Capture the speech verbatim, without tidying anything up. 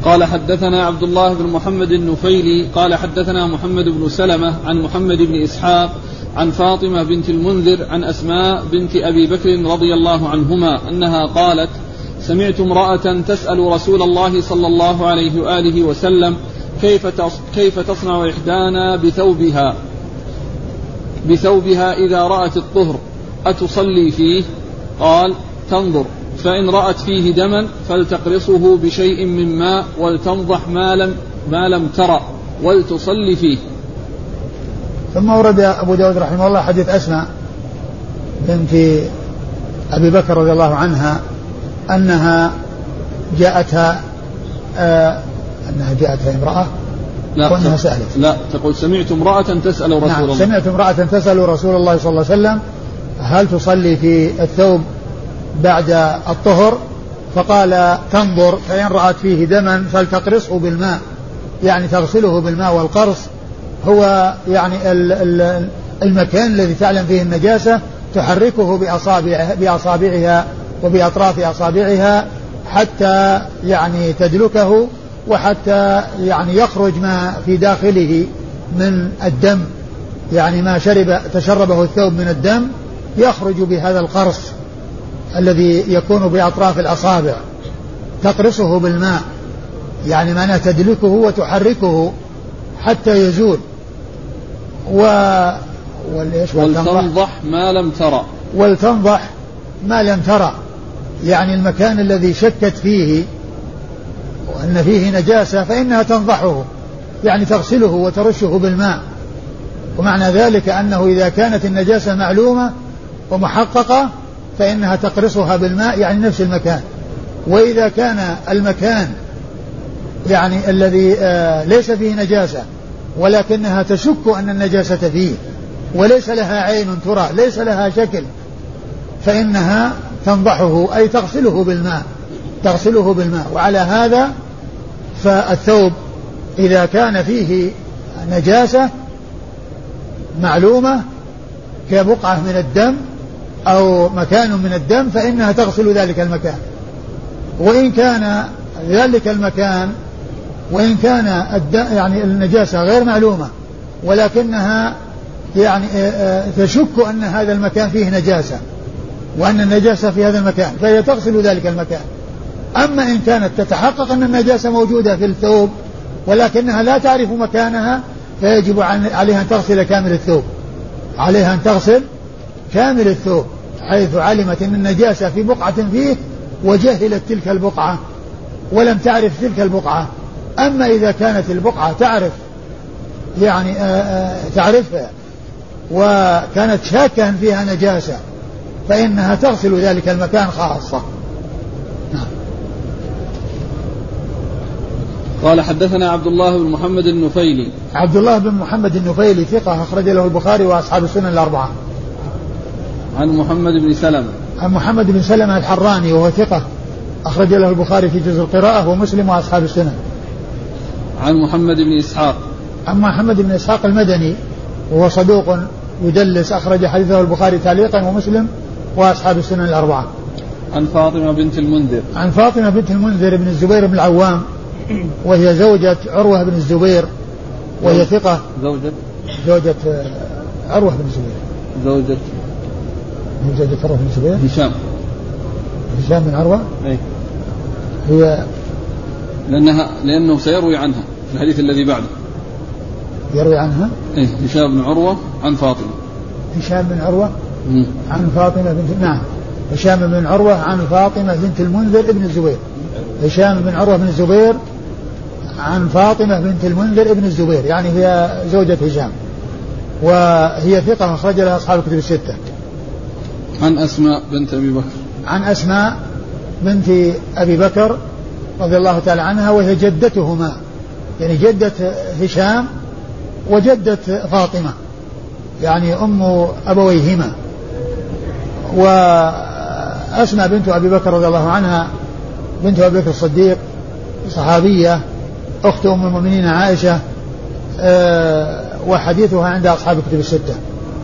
قال حدثنا عبد الله بن محمد النفيلي قال حدثنا محمد بن سلمة عن محمد بن إسحاق عن فاطمة بنت المنذر عن أسماء بنت أبي بكر رضي الله عنهما أنها قالت سمعت امرأة تسأل رسول الله صلى الله عليه وآله وسلم كيف كيف تصنع إحدانا بثوبها بثوبها إذا رأت الطهر أتصلي فيه؟ قال تنظر فإن رأت فيه دما فلتقرصه بشيء من ماء ولتنضح ما لم, ما لم ترى ولتصلي فيه. ثم ورد أبو داود رحمه الله حديث أسماء بنت أبي بكر رضي الله عنها أنها جاءتها آه أنها جاءتها امرأة لا وأنها سألت لا تقول سمعت امرأة تسأل رسول نعم الله سمعت امرأة تسأل رسول الله صلى الله عليه وسلم هل تصلي في الثوب بعد الطهر؟ فقال تنظر فإن رأت فيه دما فلتقرصه بالماء، يعني تغسله بالماء. والقرص هو يعني المكان الذي تعلم فيه النجاسة تحركه بأصابع بأصابعها وبأطراف أصابعها حتى يعني تدلكه وحتى يعني يخرج ما في داخله من الدم، يعني ما شرب تشربه الثوب من الدم يخرج بهذا القرص الذي يكون بأطراف الأصابع، تقرصه بالماء يعني معناه تدلكه وتحركه حتى يزول. و ولتنضح ما لم ترى ولتنضح ما لم ترى، يعني المكان الذي شكت فيه وأن فيه نجاسة فإنها تنضحه، يعني تغسله وترشه بالماء. ومعنى ذلك أنه إذا كانت النجاسة معلومة ومحققة فإنها تقرصها بالماء، يعني نفس المكان. وإذا كان المكان يعني الذي آه ليس فيه نجاسة ولكنها تشك أن النجاسة فيه وليس لها عين ترى ليس لها شكل فإنها تنضحه أي تغسله بالماء تغسله بالماء. وعلى هذا فالثوب إذا كان فيه نجاسة معلومة كبقعة من الدم أو مكان من الدم فإنها تغسل ذلك المكان. وإن كان ذلك المكان وإن كان يعني النجاسة غير معلومة ولكنها يعني تشك أن هذا المكان فيه نجاسة وأن النجاسة في هذا المكان فهي تغسل ذلك المكان. أما إن كانت تتحقق أن النجاسة موجودة في الثوب ولكنها لا تعرف مكانها فيجب عليها أن تغسل كامل الثوب عليها أن تغسل كامل الثوب حيث علمت أن النجاسة في بقعة فيه وجهلت تلك البقعة ولم تعرف تلك البقعة. أما إذا كانت البقعة تعرف يعني تعرفها وكانت شاكا فيها نجاسة فإنها تغسل ذلك المكان خاصة. نعم. قال حدثنا عبد الله بن محمد النفيلي. عبد الله بن محمد النفيلي ثقة أخرج له البخاري وأصحاب السنن الأربعة. عن محمد بن سلمة. عن محمد بن سلمة الحراني وهو ثقة أخرج له البخاري في جزء القراءة ومسلم وأصحاب السنن. عن محمد بن إسحاق. عن محمد بن إسحاق المدني وهو صدوق يدلس أخرج حديثه البخاري تعليقا ومسلم وأصحاب السنن الأربعة. عن فاطمة بنت المنذر. عن فاطمة بنت المنذر بن الزبير بن العوام وهي زوجة عروة بن الزبير وهي ثقة. زوجة زوجة عروة بن الزبير. زوجة زوجة عروة بن الزبير. هشام. هشام بن عروة. أي. هي لأنها لأنه سيروي عنها في الحديث الذي بعده. يروي عنها. إيه هشام بن عروة عن فاطمة. هشام بن عروة مم. عن فاطمة بنت نعم هشام بن عروة عن فاطمة بنت المنذر ابن الزبير. هشام بن عروة بن الزبير عن فاطمة بنت المنذر ابن الزبير يعني هي زوجة هشام وهي ثقة أخرج لها أصحاب الكتب الستة. عن أسماء بنت أبي بكر. عن أسماء بنت أبي بكر رضي الله تعالى عنها وهي جدتهما يعني جدة هشام وجدة فاطمة يعني أم أبويهما. وأسماء بنت أبي بكر رضي الله عنها بنت أبي بكر الصديق صحابية أخت أم المؤمنين عائشة أه وحديثها عند أصحاب الكتب الستة.